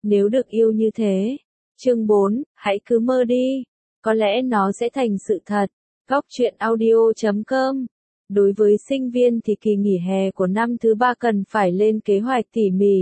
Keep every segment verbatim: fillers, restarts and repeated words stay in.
nếu được yêu như thế. Chương bốn, hãy cứ mơ đi, có lẽ nó sẽ thành sự thật. Góc truyện audio chấm com. Đối với sinh viên thì kỳ nghỉ hè của năm thứ ba cần phải lên kế hoạch tỉ mỉ.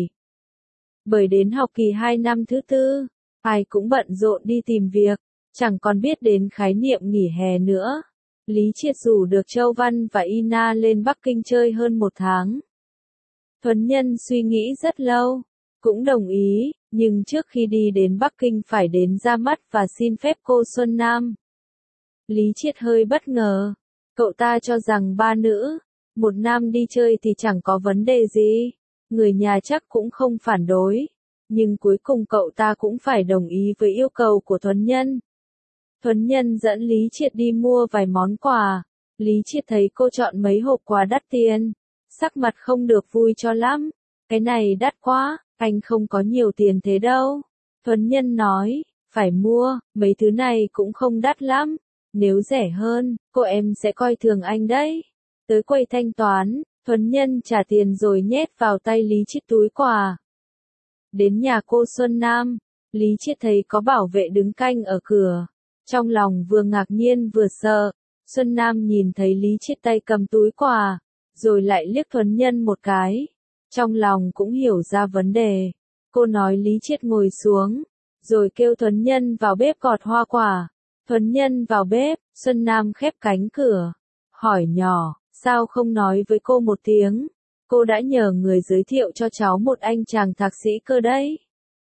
Bởi đến học kỳ hai năm thứ tư, ai cũng bận rộn đi tìm việc, chẳng còn biết đến khái niệm nghỉ hè nữa. Lý Triệt rủ được Châu Văn và Ina lên Bắc Kinh chơi hơn một tháng. Thuấn Nhân suy nghĩ rất lâu, cũng đồng ý, nhưng trước khi đi đến Bắc Kinh phải đến ra mắt và xin phép cô Xuân Nam. Lý Triệt hơi bất ngờ, cậu ta cho rằng ba nữ, một nam đi chơi thì chẳng có vấn đề gì, người nhà chắc cũng không phản đối, nhưng cuối cùng cậu ta cũng phải đồng ý với yêu cầu của Thuấn Nhân. Thuấn Nhân dẫn Lý Triệt đi mua vài món quà, Lý Triệt thấy cô chọn mấy hộp quà đắt tiền, sắc mặt không được vui cho lắm, cái này đắt quá, anh không có nhiều tiền thế đâu. Thuấn Nhân nói, phải mua, mấy thứ này cũng không đắt lắm, nếu rẻ hơn, cô em sẽ coi thường anh đấy. Tới quầy thanh toán, Thuấn Nhân trả tiền rồi nhét vào tay Lý Triệt túi quà. Đến nhà cô Xuân Nam, Lý Triệt thấy có bảo vệ đứng canh ở cửa. Trong lòng vừa ngạc nhiên vừa sợ, Xuân Nam nhìn thấy Lý Triệt tay cầm túi quà, rồi lại liếc Thuấn Nhân một cái. Trong lòng cũng hiểu ra vấn đề. Cô nói Lý Triệt ngồi xuống, rồi kêu Thuấn Nhân vào bếp gọt hoa quả. Thuấn Nhân vào bếp, Xuân Nam khép cánh cửa, hỏi nhỏ, sao không nói với cô một tiếng? Cô đã nhờ người giới thiệu cho cháu một anh chàng thạc sĩ cơ đấy.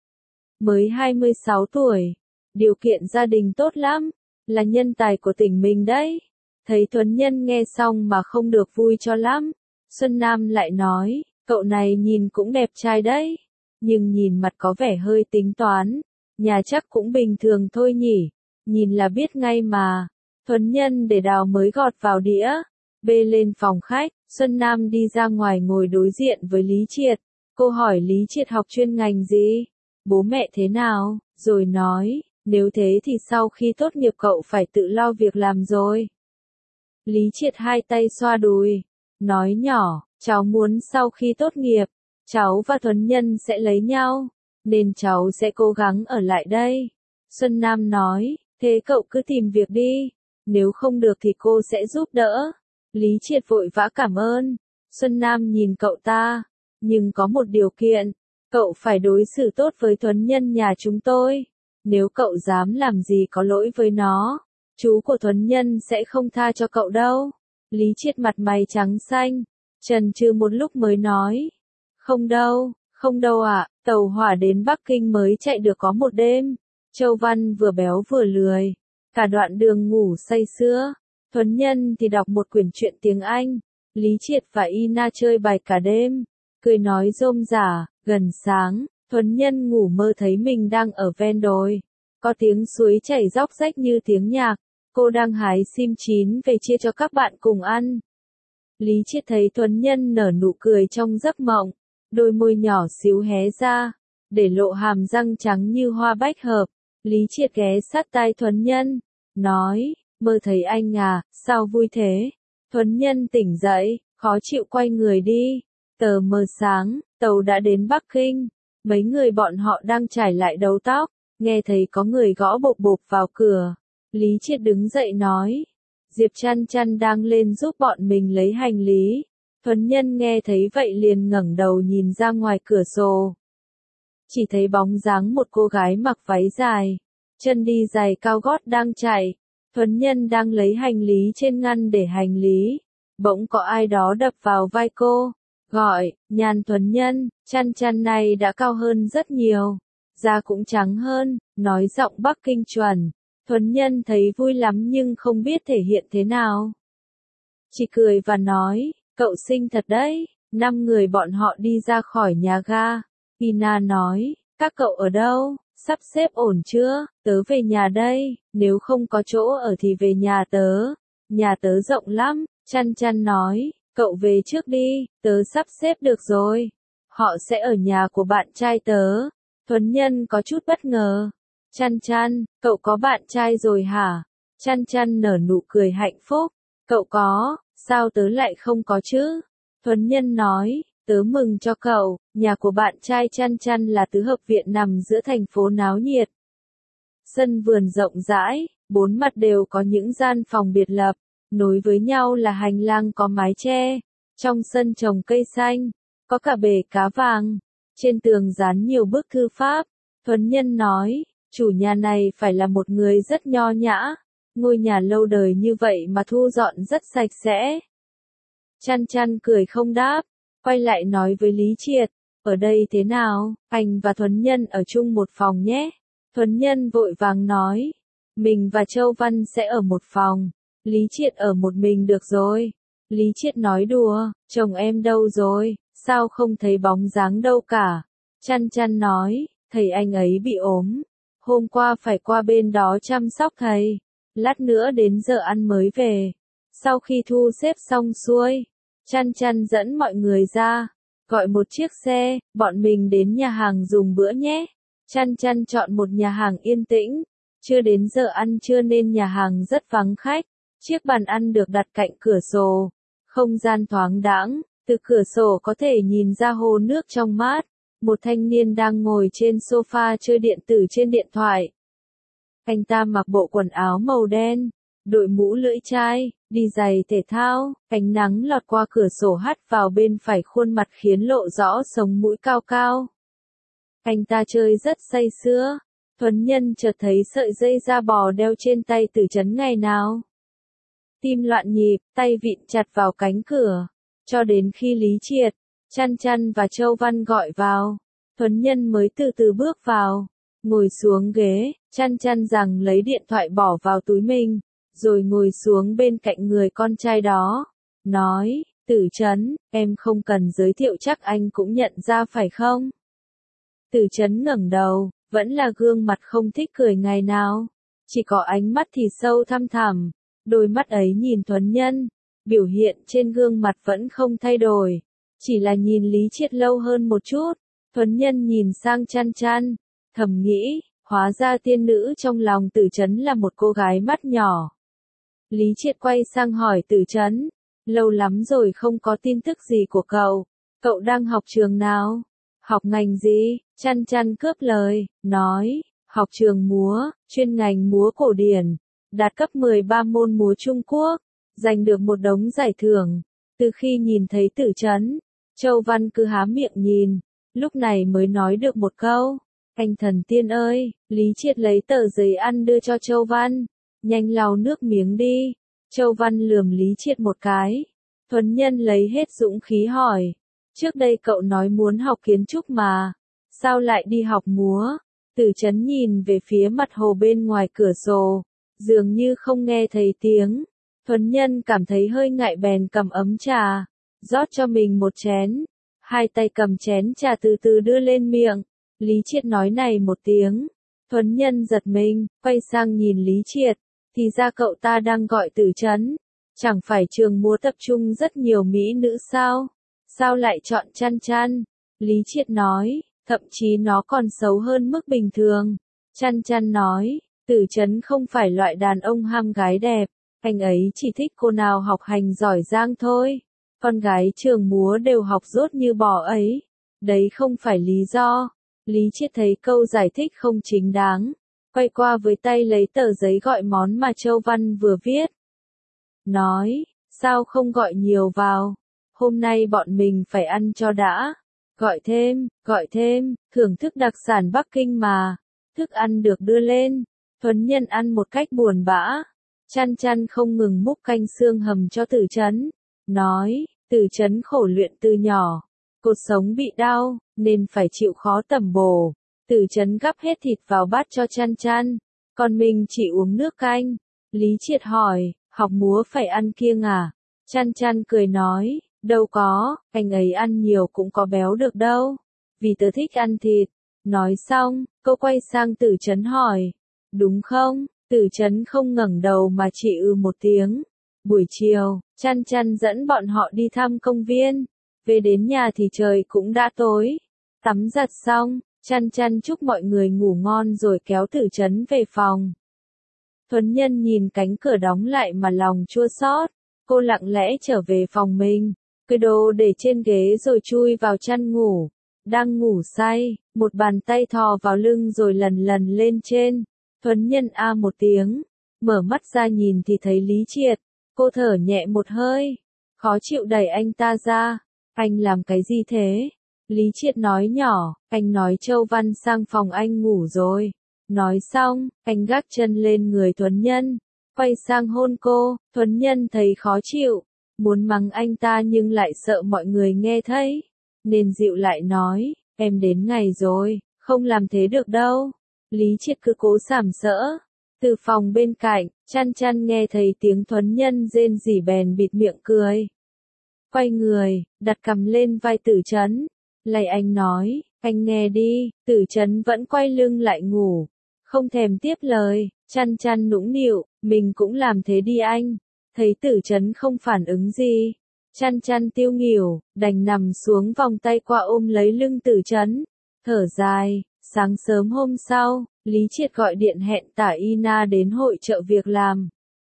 Mới hai mươi sáu tuổi, điều kiện gia đình tốt lắm, là nhân tài của tỉnh mình đấy. Thấy Thuấn Nhân nghe xong mà không được vui cho lắm, Xuân Nam lại nói, cậu này nhìn cũng đẹp trai đấy, nhưng nhìn mặt có vẻ hơi tính toán, nhà chắc cũng bình thường thôi nhỉ, nhìn là biết ngay mà. Thuấn Nhân để đào mới gọt vào đĩa, bê lên phòng khách, Xuân Nam đi ra ngoài ngồi đối diện với Lý Triệt. Cô hỏi Lý Triệt học chuyên ngành gì, bố mẹ thế nào, rồi nói, nếu thế thì sau khi tốt nghiệp cậu phải tự lo việc làm rồi. Lý Triệt hai tay xoa đùi, nói nhỏ, cháu muốn sau khi tốt nghiệp, cháu và Thuấn Nhân sẽ lấy nhau, nên cháu sẽ cố gắng ở lại đây. Xuân Nam nói, thế cậu cứ tìm việc đi, nếu không được thì cô sẽ giúp đỡ. Lý Triệt vội vã cảm ơn. Xuân Nam nhìn cậu ta, nhưng có một điều kiện, cậu phải đối xử tốt với Thuấn Nhân nhà chúng tôi. Nếu cậu dám làm gì có lỗi với nó, chú của Thuấn Nhân sẽ không tha cho cậu đâu. Lý Triệt mặt mày trắng xanh, chần chừ một lúc mới nói, không đâu, không đâu ạ, tàu hỏa đến Bắc Kinh mới chạy được có một đêm. Châu Văn vừa béo vừa lười, cả đoạn đường ngủ say sưa. Thuấn Nhân thì đọc một quyển truyện tiếng Anh. Lý Triệt và Ina chơi bài cả đêm, cười nói rôm rả. Gần sáng, Thuấn Nhân ngủ mơ thấy mình đang ở ven đồi, có tiếng suối chảy róc rách như tiếng nhạc. Cô đang hái sim chín về chia cho các bạn cùng ăn. Lý Triệt thấy Thuấn Nhân nở nụ cười trong giấc mộng, đôi môi nhỏ xíu hé ra, để lộ hàm răng trắng như hoa bách hợp. Lý Triệt ghé sát tai Thuấn Nhân, nói, mơ thấy anh à, sao vui thế? Thuấn Nhân tỉnh dậy, khó chịu quay người đi. Tờ mờ sáng, tàu đã đến Bắc Kinh. Mấy người bọn họ đang trải lại đầu tóc, nghe thấy có người gõ bộp bộp vào cửa. Lý Triệt đứng dậy nói, Diệp Chăn Chăn đang lên giúp bọn mình lấy hành lý. Thuấn Nhân nghe thấy vậy liền ngẩng đầu nhìn ra ngoài cửa sổ. Chỉ thấy bóng dáng một cô gái mặc váy dài, chân đi giày cao gót đang chạy. Thuấn Nhân đang lấy hành lý trên ngăn để hành lý. Bỗng có ai đó đập vào vai cô, gọi, Nhàn Thuấn Nhân, Chăn Chăn này đã cao hơn rất nhiều, da cũng trắng hơn, nói giọng Bắc Kinh chuẩn. Thuấn Nhân thấy vui lắm nhưng không biết thể hiện thế nào. Chỉ cười và nói, cậu xinh thật đấy. Năm người bọn họ đi ra khỏi nhà ga. Ina nói, các cậu ở đâu, sắp xếp ổn chưa, tớ về nhà đây, nếu không có chỗ ở thì về nhà tớ, nhà tớ rộng lắm. Chăn Chăn nói, cậu về trước đi, tớ sắp xếp được rồi, họ sẽ ở nhà của bạn trai tớ. Thuấn Nhân có chút bất ngờ. Chăn Chăn, cậu có bạn trai rồi hả? Chăn Chăn nở nụ cười hạnh phúc. Cậu có, sao tớ lại không có chứ? Thuấn Nhân nói, Tớ mừng cho cậu, nhà của bạn trai Chăn Chăn là tứ hợp viện nằm giữa thành phố náo nhiệt. Sân vườn rộng rãi, bốn mặt đều có những gian phòng biệt lập, nối với nhau là hành lang có mái che. Trong sân trồng cây xanh, có cả bể cá vàng. Trên tường dán nhiều bức thư pháp. Thuấn Nhân nói, chủ nhà này phải là một người rất nho nhã. Ngôi nhà lâu đời như vậy mà thu dọn rất sạch sẽ. Chăn Chăn cười không đáp, quay lại nói với Lý Triệt, ở đây thế nào, anh và Thuấn Nhân ở chung một phòng nhé. Thuấn Nhân vội vàng nói, mình và Châu Văn sẽ ở một phòng, Lý Triệt ở một mình được rồi. Lý Triệt nói đùa, chồng em đâu rồi, sao không thấy bóng dáng đâu cả. Chăn Chăn nói, thầy anh ấy bị ốm, hôm qua phải qua bên đó chăm sóc thầy, lát nữa đến giờ ăn mới về. Sau khi thu xếp xong xuôi, Chăn Chăn dẫn mọi người ra, gọi một chiếc xe, bọn mình đến nhà hàng dùng bữa nhé. Chăn Chăn chọn một nhà hàng yên tĩnh, chưa đến giờ ăn trưa nên nhà hàng rất vắng khách. Chiếc bàn ăn được đặt cạnh cửa sổ, không gian thoáng đãng, từ cửa sổ có thể nhìn ra hồ nước trong mát. Một thanh niên đang ngồi trên sofa chơi điện tử trên điện thoại. Anh ta mặc bộ quần áo màu đen, đội mũ lưỡi chai, đi giày thể thao, ánh nắng lọt qua cửa sổ hắt vào bên phải khuôn mặt khiến lộ rõ sống mũi cao cao. Anh ta chơi rất say sưa. Thuấn Nhân chợt thấy sợi dây da bò đeo trên tay Tử Chấn ngày nào. Tim loạn nhịp, tay vịn chặt vào cánh cửa. Cho đến khi Lý Triệt, Chăn Chăn và Châu Văn gọi vào, Thuấn Nhân mới từ từ bước vào, ngồi xuống ghế. Chăn Chăn rằng lấy điện thoại bỏ vào túi mình, rồi ngồi xuống bên cạnh người con trai đó, nói, Tử Chấn, em không cần giới thiệu chắc anh cũng nhận ra phải không? Tử Chấn ngẩng đầu, vẫn là gương mặt không thích cười ngày nào, chỉ có ánh mắt thì sâu thăm thẳm, đôi mắt ấy nhìn Thuấn Nhân, biểu hiện trên gương mặt vẫn không thay đổi, chỉ là nhìn Lý Triệt lâu hơn một chút. Thuấn Nhân nhìn sang Chăn Chăn, thầm nghĩ, hóa ra tiên nữ trong lòng Tử Chấn là một cô gái mắt nhỏ. Lý Triệt quay sang hỏi Tử Chấn, lâu lắm rồi không có tin tức gì của cậu, cậu đang học trường nào? Học ngành gì? Chăn Chăn cướp lời, nói, học trường múa, chuyên ngành múa cổ điển, đạt cấp mười ba môn múa Trung Quốc, giành được một đống giải thưởng. Từ khi nhìn thấy Tử Chấn, Châu Văn cứ há miệng nhìn, lúc này mới nói được một câu, anh thần tiên ơi. Lý Triệt lấy tờ giấy ăn đưa cho Châu Văn, nhanh lau nước miếng đi. Châu Văn lườm Lý Triệt một cái. Thuấn Nhân lấy hết dũng khí hỏi, trước đây cậu nói muốn học kiến trúc mà, sao lại đi học múa? Tử Chấn nhìn về phía mặt hồ bên ngoài cửa sổ, dường như không nghe thấy tiếng. Thuấn Nhân cảm thấy hơi ngại bèn cầm ấm trà, rót cho mình một chén, hai tay cầm chén trà từ từ đưa lên miệng. Lý Triệt nói này một tiếng, Thuấn Nhân giật mình, quay sang nhìn Lý Triệt, thì ra cậu ta đang gọi Tử Chấn, chẳng phải trường múa tập trung rất nhiều mỹ nữ sao? Sao lại chọn Chăn Chăn? Lý Triệt nói, thậm chí nó còn xấu hơn mức bình thường. Chăn Chăn nói, Tử Chấn không phải loại đàn ông ham gái đẹp, anh ấy chỉ thích cô nào học hành giỏi giang thôi. Con gái trường múa đều học dốt như bò ấy. Đấy không phải lý do. Lý Triệt thấy câu giải thích không chính đáng, quay qua với tay lấy tờ giấy gọi món mà Châu Văn vừa viết. Nói, sao không gọi nhiều vào? Hôm nay bọn mình phải ăn cho đã. Gọi thêm, gọi thêm, thưởng thức đặc sản Bắc Kinh mà. Thức ăn được đưa lên. Thuấn Nhân ăn một cách buồn bã. Chăn Chăn không ngừng múc canh xương hầm cho Tử Chấn. Nói, Tử Chấn khổ luyện từ nhỏ. Cột sống bị đau, nên phải chịu khó tẩm bổ. Tử Chấn gắp hết thịt vào bát cho Chăn Chăn. Còn mình chỉ uống nước canh. Lý Triệt hỏi, học múa phải ăn kiêng à? Chăn Chăn cười nói, đâu có, anh ấy ăn nhiều cũng có béo được đâu. Vì tớ thích ăn thịt. Nói xong, cô quay sang Tử Chấn hỏi, đúng không? Tử Chấn không ngẩng đầu mà chỉ ừ một tiếng. Buổi chiều, Chăn Chăn dẫn bọn họ đi thăm công viên. Về đến nhà thì trời cũng đã tối. Tắm giặt xong, Chăn Chăn chúc mọi người ngủ ngon rồi kéo Tử Chấn về phòng. Thuấn Nhân nhìn cánh cửa đóng lại mà lòng chua xót. Cô lặng lẽ trở về phòng mình. cái đồ để trên ghế rồi chui vào chăn ngủ. Đang ngủ say, một bàn tay thò vào lưng rồi lần lần lên trên. Thuấn Nhân a một tiếng, mở mắt ra nhìn thì thấy Lý Triệt. Cô thở nhẹ một hơi, khó chịu đẩy anh ta ra. Anh làm cái gì thế? Lý Triệt nói nhỏ, anh nói Châu Văn sang phòng anh ngủ rồi. Nói xong, anh gác chân lên người Thuấn Nhân, quay sang hôn cô. Thuấn Nhân thấy khó chịu, muốn mắng anh ta nhưng lại sợ mọi người nghe thấy, nên dịu lại nói, em đến ngày rồi, không làm thế được đâu. Lý Triệt cứ cố sàm sỡ. Từ phòng bên cạnh, Chăn Chăn nghe thấy tiếng Thuấn Nhân rên rỉ bèn bịt miệng cười. Quay người, đặt cằm lên vai Tử Chấn. Lạy anh nói, anh nghe đi. Tử Chấn vẫn quay lưng lại ngủ, không thèm tiếp lời. Chăn Chăn nũng nịu, mình cũng làm thế đi anh. Thấy Tử Chấn không phản ứng gì, Chăn Chăn tiêu nghỉu, đành nằm xuống vòng tay qua ôm lấy lưng Tử Chấn. Thở dài, sáng sớm hôm sau, Lý Triệt gọi điện hẹn Tả Ina đến hội chợ việc làm.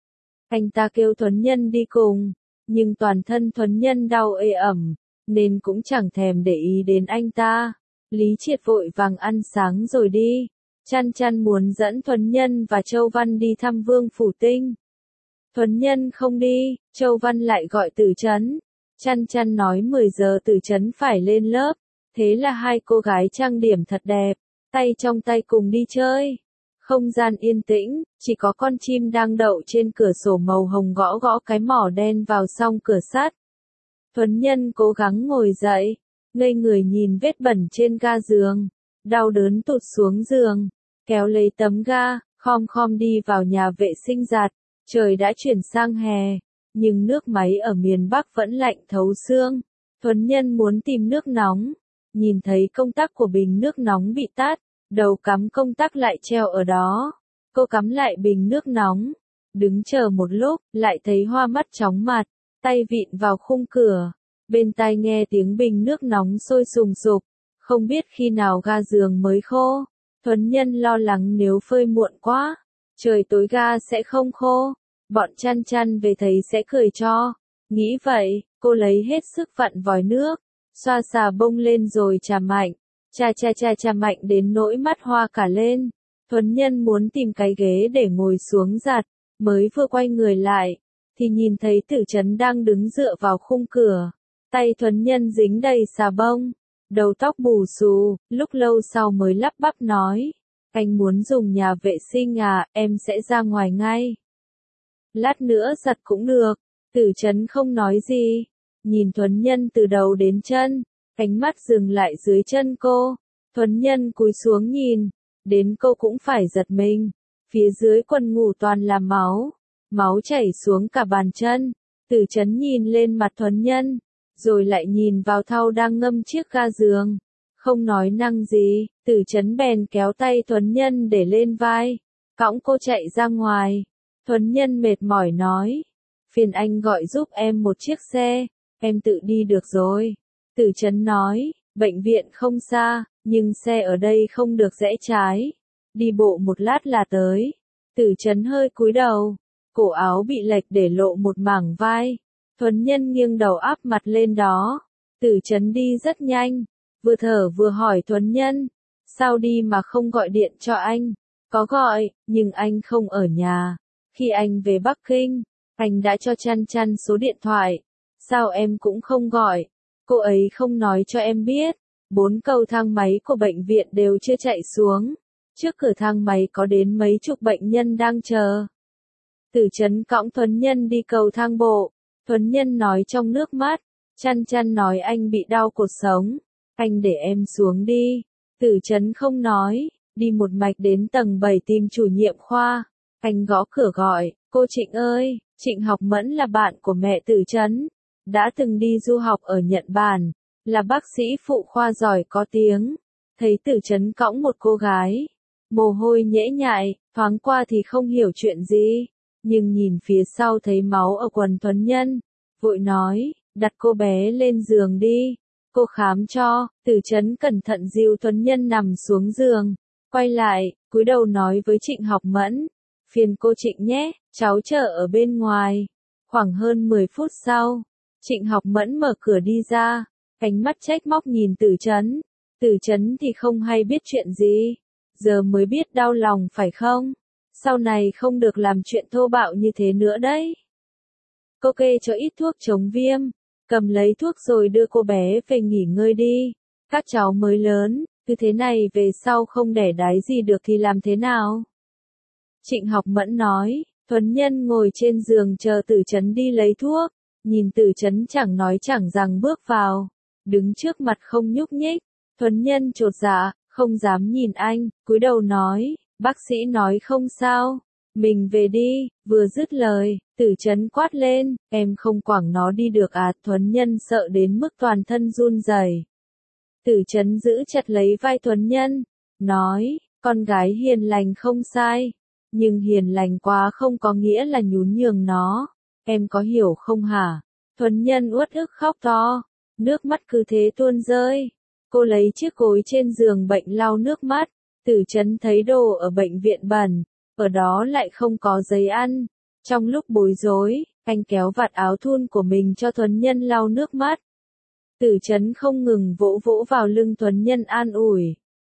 Anh ta kêu Thuấn Nhân đi cùng, nhưng toàn thân Thuấn Nhân đau ê ẩm, nên cũng chẳng thèm để ý đến anh ta. Lý Triệt vội vàng ăn sáng rồi đi. Chăn Chăn muốn dẫn Thuấn Nhân và Châu Văn đi thăm Vương Phủ Tinh. Thuấn Nhân không đi, Châu Văn lại gọi Tử Chấn. Chăn Chăn nói mười giờ Tử Chấn phải lên lớp, thế là hai cô gái trang điểm thật đẹp, tay trong tay cùng đi chơi. Không gian yên tĩnh, chỉ có con chim đang đậu trên cửa sổ màu hồng gõ gõ cái mỏ đen vào song cửa sắt. Thuấn Nhân cố gắng ngồi dậy, ngây người nhìn vết bẩn trên ga giường, đau đớn tụt xuống giường, kéo lấy tấm ga, khom khom đi vào nhà vệ sinh giặt. Trời đã chuyển sang hè, nhưng nước máy ở miền Bắc vẫn lạnh thấu xương. Thuấn Nhân muốn tìm nước nóng, nhìn thấy công tắc của bình nước nóng bị tắt, đầu cắm công tắc lại treo ở đó. Cô cắm lại bình nước nóng, đứng chờ một lúc, lại thấy hoa mắt chóng mặt, tay vịn vào khung cửa, bên tai nghe tiếng bình nước nóng sôi sùng sục, không biết khi nào ga giường mới khô. Thuấn Nhân lo lắng nếu phơi muộn quá, trời tối ga sẽ không khô, bọn Chăn Chăn về thấy sẽ cười cho. Nghĩ vậy, cô lấy hết sức vặn vòi nước, xoa xà bông lên rồi chà mạnh, chà chà chà chà mạnh đến nỗi mắt hoa cả lên. Thuấn Nhân muốn tìm cái ghế để ngồi xuống giặt, mới vừa quay người lại, thì nhìn thấy Tử Chấn đang đứng dựa vào khung cửa, tay Thuấn Nhân dính đầy xà bông, đầu tóc bù xù, lúc lâu sau mới lắp bắp nói, anh muốn dùng nhà vệ sinh à, em sẽ ra ngoài ngay. Lát nữa giặt cũng được. Tử Chấn không nói gì, nhìn Thuấn Nhân từ đầu đến chân, ánh mắt dừng lại dưới chân cô. Thuấn Nhân cúi xuống nhìn, đến cô cũng phải giật mình, phía dưới quần ngủ toàn là máu, máu chảy xuống cả bàn chân. Tử Chấn nhìn lên mặt Thuấn Nhân, rồi lại nhìn vào thau đang ngâm chiếc ga giường, không nói năng gì. Tử Chấn bèn kéo tay Thuấn Nhân để lên vai, cõng cô chạy ra ngoài. Thuấn Nhân mệt mỏi nói, phiền anh gọi giúp em một chiếc xe, em tự đi được rồi. Tử Chấn nói, bệnh viện không xa, nhưng xe ở đây không được rẽ trái, đi bộ một lát là tới. Tử Chấn hơi cúi đầu, cổ áo bị lệch để lộ một mảng vai. Thuấn Nhân nghiêng đầu áp mặt lên đó. Tử Chấn đi rất nhanh, vừa thở vừa hỏi Thuấn Nhân, sao đi mà không gọi điện cho anh? Có gọi, nhưng anh không ở nhà. Khi anh về Bắc Kinh, anh đã cho Chăn Chăn số điện thoại. Sao em cũng không gọi? Cô ấy không nói cho em biết. Bốn cầu thang máy của bệnh viện đều chưa chạy xuống. Trước cửa thang máy có đến mấy chục bệnh nhân đang chờ. Tử Chấn cõng Thuấn Nhân đi cầu thang bộ. Thuấn Nhân nói trong nước mắt. Chăn Chăn nói anh bị đau cột sống. Anh để em xuống đi. Tử Chấn không nói, đi một mạch đến tầng bảy tìm chủ nhiệm khoa. Anh gõ cửa gọi, cô Trịnh ơi. Trịnh Học Mẫn là bạn của mẹ Tử Chấn, đã từng đi du học ở Nhật Bản, là bác sĩ phụ khoa giỏi có tiếng. Thấy Tử Chấn cõng một cô gái, mồ hôi nhễ nhại, thoáng qua thì không hiểu chuyện gì, nhưng nhìn phía sau thấy máu ở quần Thuấn Nhân, vội nói, đặt cô bé lên giường đi, cô khám cho. Tử Chấn cẩn thận dìu Thuấn Nhân nằm xuống giường, quay lại, cúi đầu nói với Trịnh Học Mẫn, phiền cô Trịnh nhé, cháu chờ ở bên ngoài. Khoảng hơn mười phút sau, Trịnh Học Mẫn mở cửa đi ra, ánh mắt trách móc nhìn Tử Chấn. Tử Chấn thì không hay biết chuyện gì, giờ mới biết đau lòng phải không? Sau này không được làm chuyện thô bạo như thế nữa đấy. Cô kê cho ít thuốc chống viêm, cầm lấy thuốc rồi đưa cô bé về nghỉ ngơi đi. Các cháu mới lớn, cứ thế này về sau không đẻ đái gì được thì làm thế nào? Trịnh Học Mẫn nói. Thuấn Nhân ngồi trên giường chờ Tử Chấn đi lấy thuốc, nhìn Tử Chấn chẳng nói chẳng rằng bước vào, đứng trước mặt không nhúc nhích. Thuấn Nhân chột dạ, không dám nhìn anh, cúi đầu nói, bác sĩ nói không sao, mình về đi. Vừa dứt lời, Tử Chấn quát lên, em không quẳng nó đi được à? Thuấn Nhân sợ đến mức toàn thân run rẩy. Tử Chấn giữ chặt lấy vai Thuấn Nhân, nói, con gái hiền lành không sai, nhưng hiền lành quá không có nghĩa là nhún nhường nó, em có hiểu không hả? Thuấn Nhân uất ức khóc to, nước mắt cứ thế tuôn rơi. Cô lấy chiếc gối trên giường bệnh lau nước mắt. Tử Chấn thấy đồ ở bệnh viện bẩn, ở đó lại không có giấy ăn. Trong lúc bối rối, anh kéo vạt áo thun của mình cho Thuấn Nhân lau nước mắt. Tử Chấn không ngừng vỗ vỗ vào lưng Thuấn Nhân an ủi.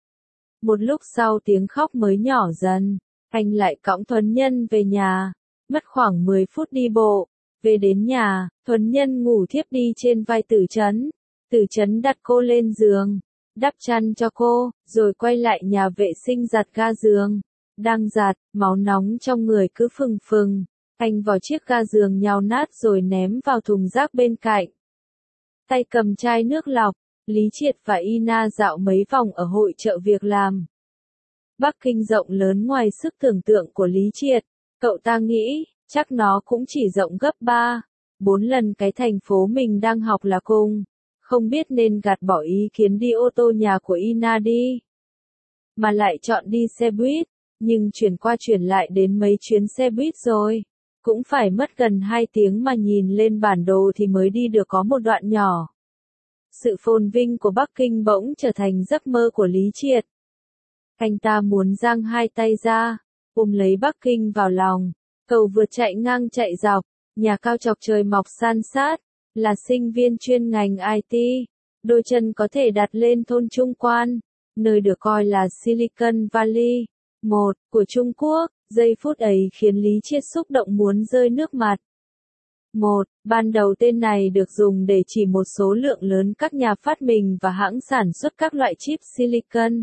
Một lúc sau tiếng khóc mới nhỏ dần, anh lại cõng Thuấn Nhân về nhà, mất khoảng mười phút đi bộ. Về đến nhà, Thuấn Nhân ngủ thiếp đi trên vai Tử Chấn. Tử Chấn đặt cô lên giường, đắp chăn cho cô, rồi quay lại nhà vệ sinh giặt ga giường. Đang giặt, máu nóng trong người cứ phừng phừng. Anh vò chiếc ga giường nhào nát rồi ném vào thùng rác bên cạnh. Tay cầm chai nước lọc, Lý Triệt và Ina dạo mấy vòng ở hội chợ việc làm. Bắc Kinh rộng lớn ngoài sức tưởng tượng của Lý Triệt. Cậu ta nghĩ, chắc nó cũng chỉ rộng gấp ba, bốn lần cái thành phố mình đang học là cùng. Không biết nên gạt bỏ ý kiến đi ô tô nhà của Ina đi, mà lại chọn đi xe buýt, nhưng chuyển qua chuyển lại đến mấy chuyến xe buýt rồi. Cũng phải mất gần hai tiếng mà nhìn lên bản đồ thì mới đi được có một đoạn nhỏ. Sự phồn vinh của Bắc Kinh bỗng trở thành giấc mơ của Lý Triệt. Anh ta muốn giang hai tay ra, ôm lấy Bắc Kinh vào lòng. Cầu vượt chạy ngang chạy dọc, nhà cao chọc trời mọc san sát, là sinh viên chuyên ngành i tê. Đôi chân có thể đặt lên thôn Trung Quan, nơi được coi là Silicon Valley một của Trung Quốc. Giây phút ấy khiến Lý Triệt xúc động muốn rơi nước mặt. một. Ban đầu tên này được dùng để chỉ một số lượng lớn các nhà phát minh và hãng sản xuất các loại chip silicon,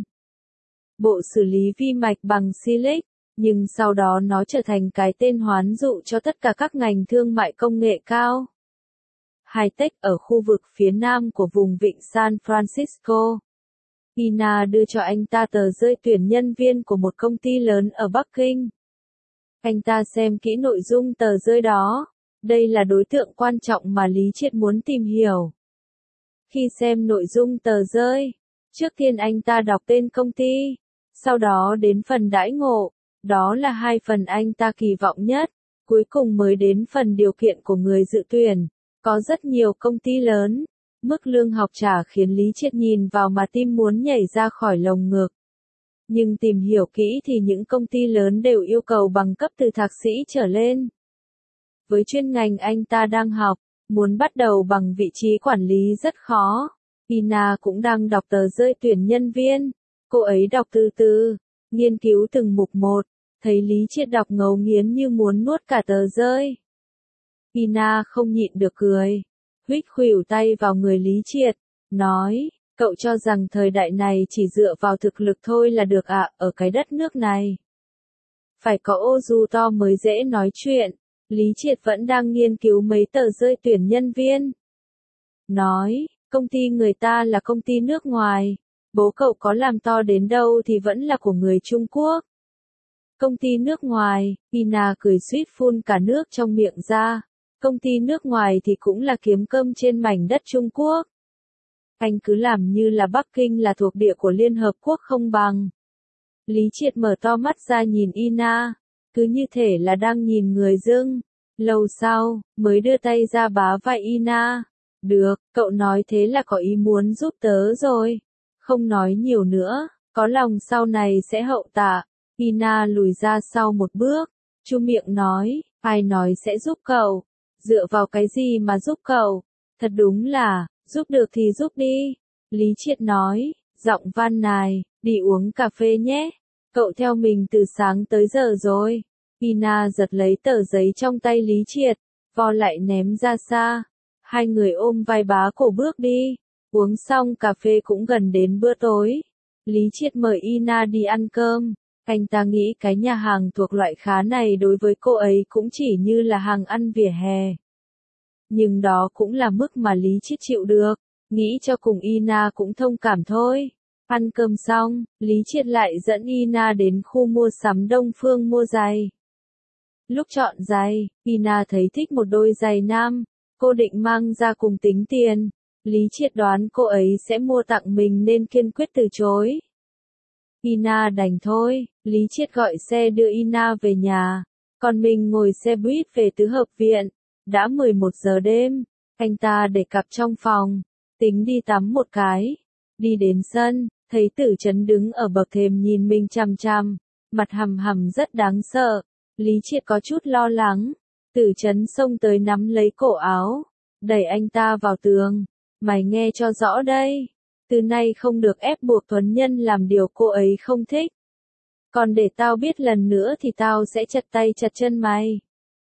bộ xử lý vi mạch bằng silic, nhưng sau đó nó trở thành cái tên hoán dụ cho tất cả các ngành thương mại công nghệ cao. High-tech ở khu vực phía nam của vùng vịnh San Francisco. Ina đưa cho anh ta tờ rơi tuyển nhân viên của một công ty lớn ở Bắc Kinh. Anh ta xem kỹ nội dung tờ rơi đó. Đây là đối tượng quan trọng mà Lý Triệt muốn tìm hiểu. Khi xem nội dung tờ rơi, trước tiên anh ta đọc tên công ty, sau đó đến phần đãi ngộ, đó là hai phần anh ta kỳ vọng nhất, cuối cùng mới đến phần điều kiện của người dự tuyển. Có rất nhiều công ty lớn, mức lương học trả khiến Lý Triệt nhìn vào mà tim muốn nhảy ra khỏi lồng ngực. Nhưng tìm hiểu kỹ thì những công ty lớn đều yêu cầu bằng cấp từ thạc sĩ trở lên. Với chuyên ngành anh ta đang học, muốn bắt đầu bằng vị trí quản lý rất khó. Ina cũng đang đọc tờ rơi tuyển nhân viên. Cô ấy đọc từ từ, nghiên cứu từng mục một, thấy Lý Triệt đọc ngấu nghiến như muốn nuốt cả tờ rơi. Ina không nhịn được cười, huých khuỷu tay vào người Lý Triệt, nói, cậu cho rằng thời đại này chỉ dựa vào thực lực thôi là được ạ, à, ở cái đất nước này. Phải có ô dù to mới dễ nói chuyện. Lý Triệt vẫn đang nghiên cứu mấy tờ rơi tuyển nhân viên. Nói, công ty người ta là công ty nước ngoài, bố cậu có làm to đến đâu thì vẫn là của người Trung Quốc. Công ty nước ngoài, Ina cười suýt phun cả nước trong miệng ra. Công ty nước ngoài thì cũng là kiếm cơm trên mảnh đất Trung Quốc. Anh cứ làm như là Bắc Kinh là thuộc địa của Liên Hợp Quốc không bằng. Lý Triệt mở to mắt ra nhìn Ina, cứ như thể là đang nhìn người dưng. Lâu sau, mới đưa tay ra bá vai Ina. Được, cậu nói thế là có ý muốn giúp tớ rồi. Không nói nhiều nữa, có lòng sau này sẽ hậu tạ. Ina lùi ra sau một bước, chu miệng nói, ai nói sẽ giúp cậu? Dựa vào cái gì mà giúp cậu? Thật đúng là, giúp được thì giúp đi. Lý Triệt nói, giọng van nài, đi uống cà phê nhé. Cậu theo mình từ sáng tới giờ rồi. Ina giật lấy tờ giấy trong tay Lý Triệt, vo lại ném ra xa. Hai người ôm vai bá cổ bước đi. Uống xong cà phê cũng gần đến bữa tối. Lý Triệt mời Ina đi ăn cơm. Anh ta nghĩ cái nhà hàng thuộc loại khá này đối với cô ấy cũng chỉ như là hàng ăn vỉa hè. Nhưng đó cũng là mức mà Lý Triệt chịu được. Nghĩ cho cùng Ina cũng thông cảm thôi. Ăn cơm xong, Lý Triệt lại dẫn Ina đến khu mua sắm Đông Phương mua giày. Lúc chọn giày, Ina thấy thích một đôi giày nam. Cô định mang ra cùng tính tiền. Lý Triệt đoán cô ấy sẽ mua tặng mình nên kiên quyết từ chối. Ina đành thôi, Lý Triệt gọi xe đưa Ina về nhà. Còn mình ngồi xe buýt về tứ hợp viện. Đã mười một giờ đêm, anh ta để cặp trong phòng, tính đi tắm một cái. Đi đến sân, thấy Tử Chấn đứng ở bậc thềm nhìn mình chằm chằm, mặt hầm hầm rất đáng sợ. Lý Triệt có chút lo lắng. Tử Chấn xông tới nắm lấy cổ áo, đẩy anh ta vào tường. Mày nghe cho rõ đây, từ nay không được ép buộc Thuấn Nhân làm điều cô ấy không thích. Còn để tao biết lần nữa thì tao sẽ chặt tay chặt chân mày.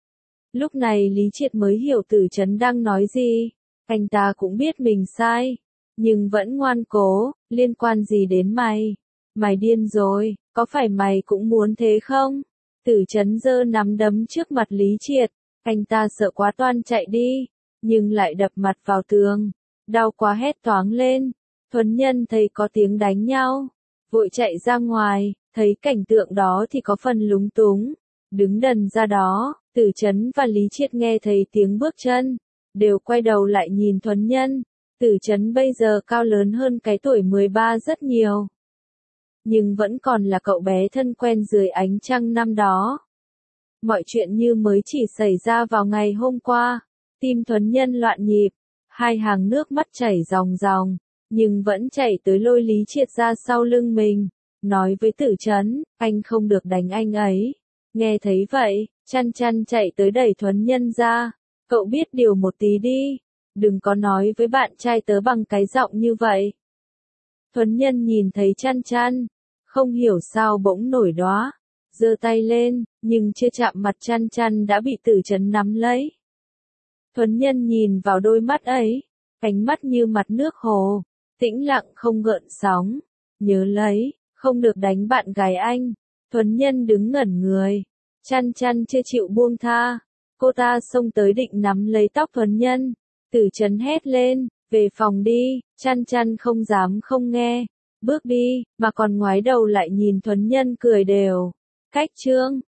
Lúc này Lý Triệt mới hiểu Tử Chấn đang nói gì. Anh ta cũng biết mình sai, nhưng vẫn ngoan cố, liên quan gì đến mày? Mày điên rồi, có phải mày cũng muốn thế không? Tử Chấn giơ nắm đấm trước mặt Lý Triệt, anh ta sợ quá toan chạy đi, nhưng lại đập mặt vào tường, đau quá hét toáng lên. Thuấn Nhân thấy có tiếng đánh nhau, vội chạy ra ngoài, thấy cảnh tượng đó thì có phần lúng túng, đứng đần ra đó. Tử Chấn và Lý Triệt nghe thấy tiếng bước chân, đều quay đầu lại nhìn Thuấn Nhân. Tử Chấn bây giờ cao lớn hơn cái tuổi mười ba rất nhiều, nhưng vẫn còn là cậu bé thân quen dưới ánh trăng năm đó. Mọi chuyện như mới chỉ xảy ra vào ngày hôm qua. Tim Thuấn Nhân loạn nhịp, hai hàng nước mắt chảy ròng ròng, nhưng vẫn chảy tới lôi Lý Triệt ra sau lưng mình, nói với Tử Chấn, anh không được đánh anh ấy. Nghe thấy vậy, Chăn Chăn chạy tới đẩy Thuấn Nhân ra. Cậu biết điều một tí đi, đừng có nói với bạn trai tớ bằng cái giọng như vậy. Thuấn Nhân nhìn thấy Chăn Chăn, không hiểu sao bỗng nổi đoá, giơ tay lên, nhưng chưa chạm mặt Chăn Chăn đã bị Tử Chấn nắm lấy. Thuấn Nhân nhìn vào đôi mắt ấy, ánh mắt như mặt nước hồ, tĩnh lặng không gợn sóng. Nhớ lấy, không được đánh bạn gái anh. Thuấn Nhân đứng ngẩn người, Chăn Chăn chưa chịu buông tha. Cô ta xông tới định nắm lấy tóc Thuấn Nhân. Tử Chấn hét lên, về phòng đi. Chăn Chăn không dám không nghe, bước đi, mà còn ngoái đầu lại nhìn Thuấn Nhân cười đều. Cách chương